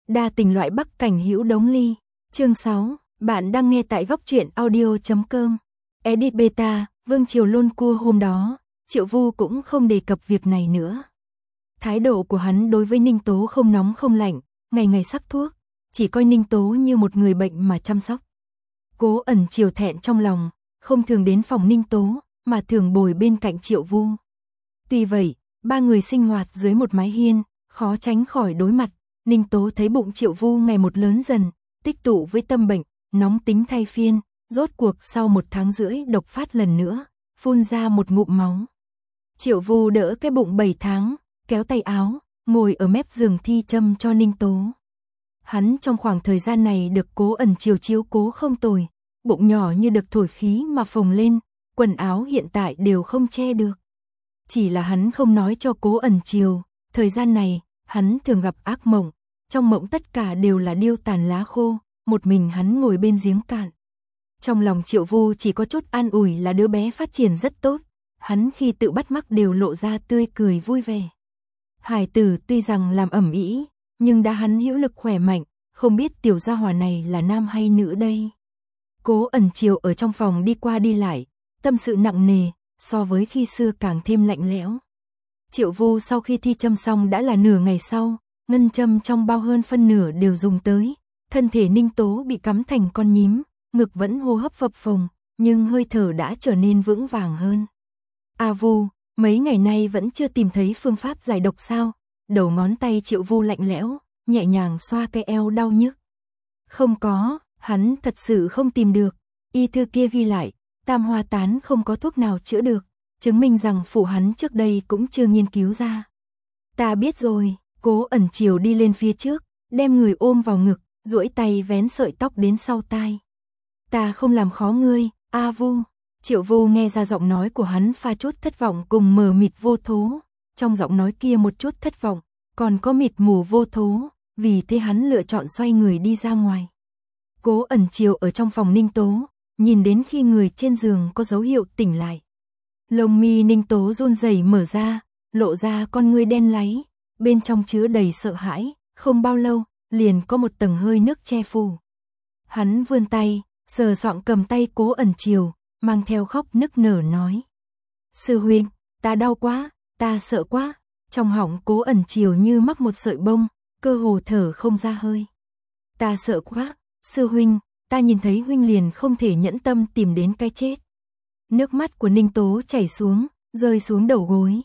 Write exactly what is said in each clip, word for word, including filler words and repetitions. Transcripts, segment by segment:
Đa tình loại Bắc cảnh hữu đống ly. Chương sáu, bạn đang nghe tại góc truyện audio chấm com. Edit beta, Vương Triều Lôn Cua hôm đó, Triệu Vu cũng không đề cập việc này nữa. Thái độ của hắn đối với Ninh Tố không nóng không lạnh, ngày ngày sắc thuốc, chỉ coi Ninh Tố như một người bệnh mà chăm sóc. Cố Ẩn Triều thẹn trong lòng, không thường đến phòng Ninh Tố, mà thường bồi bên cạnh Triệu Vu. Tuy vậy, ba người sinh hoạt dưới một mái hiên, khó tránh khỏi đối mặt. Ninh Tố thấy bụng Triệu Vu ngày một lớn dần, tích tụ với tâm bệnh, nóng tính thay phiên, rốt cuộc sau một tháng rưỡi độc phát lần nữa, phun ra một ngụm máu. Triệu Vu đỡ cái bụng bảy tháng, kéo tay áo, ngồi ở mép giường thi châm cho Ninh Tố. Hắn trong khoảng thời gian này được Cố Ẩn Triều chiếu cố không tồi, bụng nhỏ như được thổi khí mà phồng lên, quần áo hiện tại đều không che được. Chỉ là hắn không nói cho Cố Ẩn Triều, thời gian này, hắn thường gặp ác mộng, trong mộng tất cả đều là điêu tàn lá khô, một mình hắn ngồi bên giếng cạn. Trong lòng Triệu Vu chỉ có chút an ủi là đứa bé phát triển rất tốt, hắn khi tự bắt mắc đều lộ ra tươi cười vui vẻ. Hải tử tuy rằng làm ẩm ĩ, nhưng đã hắn hữu lực khỏe mạnh, không biết tiểu gia hỏa này là nam hay nữ đây. Cố Ẩn Triều ở trong phòng đi qua đi lại, tâm sự nặng nề, so với khi xưa càng thêm lạnh lẽo. Triệu Vu sau khi thi châm xong đã là nửa ngày sau, ngân châm trong bao hơn phân nửa đều dùng tới, thân thể Ninh Tố bị cắm thành con nhím, ngực vẫn hô hấp phập phồng, nhưng hơi thở đã trở nên vững vàng hơn. A Vu, mấy ngày nay vẫn chưa tìm thấy phương pháp giải độc sao? Đầu ngón tay Triệu Vu lạnh lẽo, nhẹ nhàng xoa cái eo đau nhức. Không có, hắn thật sự không tìm được. Y thư kia ghi lại, tam hoa tán không có thuốc nào chữa được, chứng minh rằng phụ hắn trước đây cũng chưa nghiên cứu ra. Ta biết rồi. Cố Ẩn Triều đi lên phía trước, đem người ôm vào ngực, duỗi tay vén sợi tóc đến sau tai. Ta không làm khó ngươi, A Vu. Triệu Vu nghe ra giọng nói của hắn pha chút thất vọng cùng mờ mịt vô thố, trong giọng nói kia một chút thất vọng, còn có mịt mù vô thố, vì thế hắn lựa chọn xoay người đi ra ngoài. Cố Ẩn Triều ở trong phòng Ninh Tố, nhìn đến khi người trên giường có dấu hiệu tỉnh lại. Lông mi Ninh Tố run rẩy mở ra, lộ ra con ngươi đen láy, bên trong chứa đầy sợ hãi, không bao lâu, liền có một tầng hơi nước che phủ. Hắn vươn tay, sờ soạng cầm tay Cố Ẩn Triều, mang theo khóc nức nở nói. Sư huynh, ta đau quá, ta sợ quá. Trong họng Cố Ẩn Triều như mắc một sợi bông, cơ hồ thở không ra hơi. Ta sợ quá, sư huynh, ta nhìn thấy huynh liền không thể nhẫn tâm tìm đến cái chết. Nước mắt của Ninh Tố chảy xuống, rơi xuống đầu gối.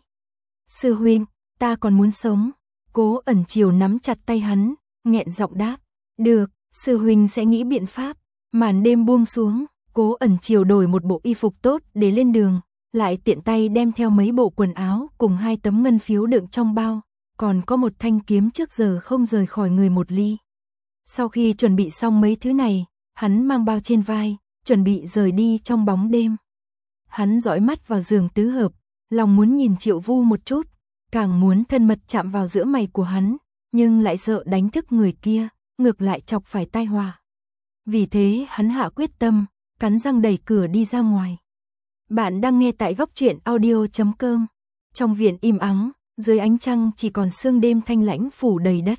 Sư huynh, ta còn muốn sống. Cố Ẩn Triều nắm chặt tay hắn, nghẹn giọng đáp. Được, sư huynh sẽ nghĩ biện pháp. Màn đêm buông xuống, Cố Ẩn Triều đổi một bộ y phục tốt để lên đường, lại tiện tay đem theo mấy bộ quần áo cùng hai tấm ngân phiếu đựng trong bao, còn có một thanh kiếm trước giờ không rời khỏi người một ly. Sau khi chuẩn bị xong mấy thứ này, hắn mang bao trên vai, chuẩn bị rời đi trong bóng đêm. Hắn dõi mắt vào giường tứ hợp, lòng muốn nhìn Triệu Vu một chút, càng muốn thân mật chạm vào giữa mày của hắn, nhưng lại sợ đánh thức người kia, ngược lại chọc phải tai họa. Vì thế hắn hạ quyết tâm, cắn răng đẩy cửa đi ra ngoài. Bạn đang nghe tại góc truyện audio chấm com. Trong viện im ắng, dưới ánh trăng chỉ còn sương đêm thanh lãnh phủ đầy đất.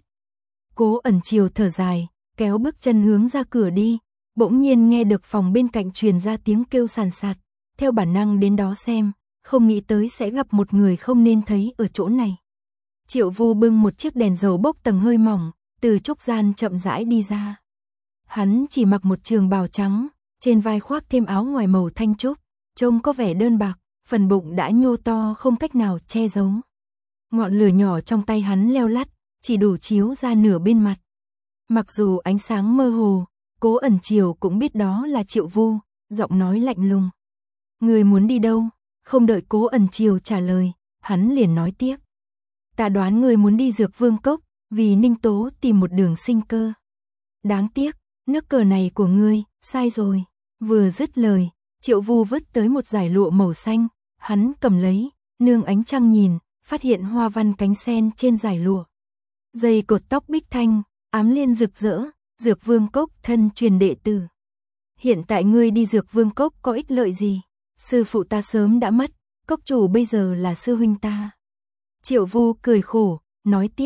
Cố Ẩn Triều thở dài, kéo bước chân hướng ra cửa đi, bỗng nhiên nghe được phòng bên cạnh truyền ra tiếng kêu sàn sạt, theo bản năng đến đó xem, không nghĩ tới sẽ gặp một người không nên thấy ở chỗ này. Triệu Vu bưng một chiếc đèn dầu bốc tầng hơi mỏng, từ trúc gian chậm rãi đi ra. Hắn chỉ mặc một trường bào trắng, trên vai khoác thêm áo ngoài màu thanh trúc, trông có vẻ đơn bạc, phần bụng đã nhô to không cách nào che giấu. Ngọn lửa nhỏ trong tay hắn leo lắt, chỉ đủ chiếu ra nửa bên mặt. Mặc dù ánh sáng mơ hồ, Cố Ẩn Triều cũng biết đó là Triệu Vu, giọng nói lạnh lùng. Người muốn đi đâu? Không đợi Cố Ẩn Triều trả lời, hắn liền nói tiếp. Ta đoán người muốn đi Dược Vương Cốc, vì Ninh Tố tìm một đường sinh cơ. Đáng tiếc, nước cờ này của ngươi, sai rồi. Vừa dứt lời, Triệu Vu vứt tới một dải lụa màu xanh, hắn cầm lấy, nương ánh trăng nhìn, phát hiện hoa văn cánh sen trên dải lụa. Dây cột tóc bích thanh, ám liên rực rỡ, Dược Vương Cốc thân truyền đệ tử. Hiện tại ngươi đi Dược Vương Cốc có ích lợi gì? Sư phụ ta sớm đã mất, cốc chủ bây giờ là sư huynh ta. Triệu Vu cười khổ, nói tiếp,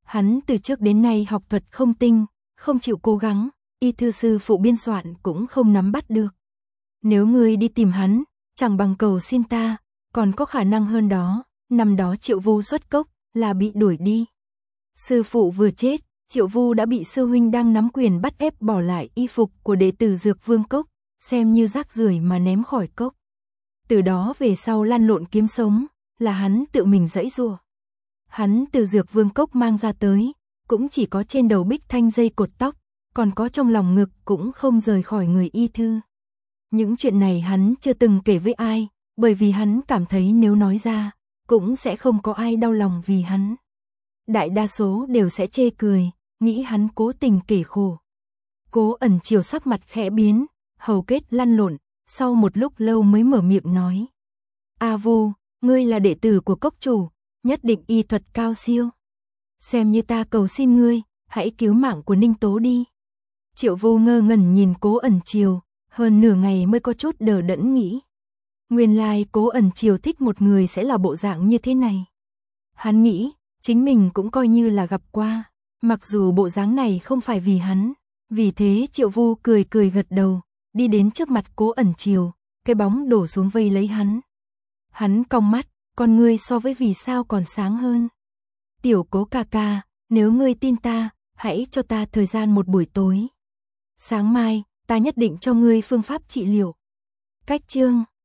Hắn từ trước đến nay học thuật không tinh, không chịu cố gắng, y thư sư phụ biên soạn cũng không nắm bắt được. Nếu ngươi đi tìm hắn, chẳng bằng cầu xin ta, còn có khả năng hơn đó, năm đó Triệu Vu xuất cốc, là bị đuổi đi. Sư phụ vừa chết, Triệu Vu đã bị sư huynh đang nắm quyền bắt ép bỏ lại y phục của đệ tử Dược Vương Cốc, xem như rác rưởi mà ném khỏi cốc. Từ đó về sau lăn lộn kiếm sống, là hắn tự mình giãy giụa. Hắn từ Dược Vương Cốc mang ra tới, cũng chỉ có trên đầu bích thanh dây cột tóc, còn có trong lòng ngực cũng không rời khỏi người y thư. Những chuyện này hắn chưa từng kể với ai, bởi vì hắn cảm thấy nếu nói ra, cũng sẽ không có ai đau lòng vì hắn. Đại đa số đều sẽ chê cười, nghĩ hắn cố tình kể khổ. Cố Ẩn Chiều sắc mặt khẽ biến, hầu kết lăn lộn, sau một lúc lâu mới mở miệng nói. A Vu, ngươi là đệ tử của cốc chủ, nhất định y thuật cao siêu. Xem như ta cầu xin ngươi, hãy cứu mạng của Ninh Tố đi. Triệu Vu ngơ ngẩn nhìn Cố Ẩn Chiều, hơn nửa ngày mới có chút đờ đẫn nghĩ. Nguyên lai Cố Ẩn Chiều thích một người sẽ là bộ dạng như thế này. Hắn nghĩ, chính mình cũng coi như là gặp qua, mặc dù bộ dáng này không phải vì hắn. Vì thế Triệu Vu cười cười gật đầu, đi đến trước mặt Cố Ẩn Chiều, cái bóng đổ xuống vây lấy hắn. Hắn cong mắt, con ngươi so với vì sao còn sáng hơn. Tiểu Cố ca ca, nếu ngươi tin ta, hãy cho ta thời gian một buổi tối. Sáng mai, ta nhất định cho ngươi phương pháp trị liệu. Cách chương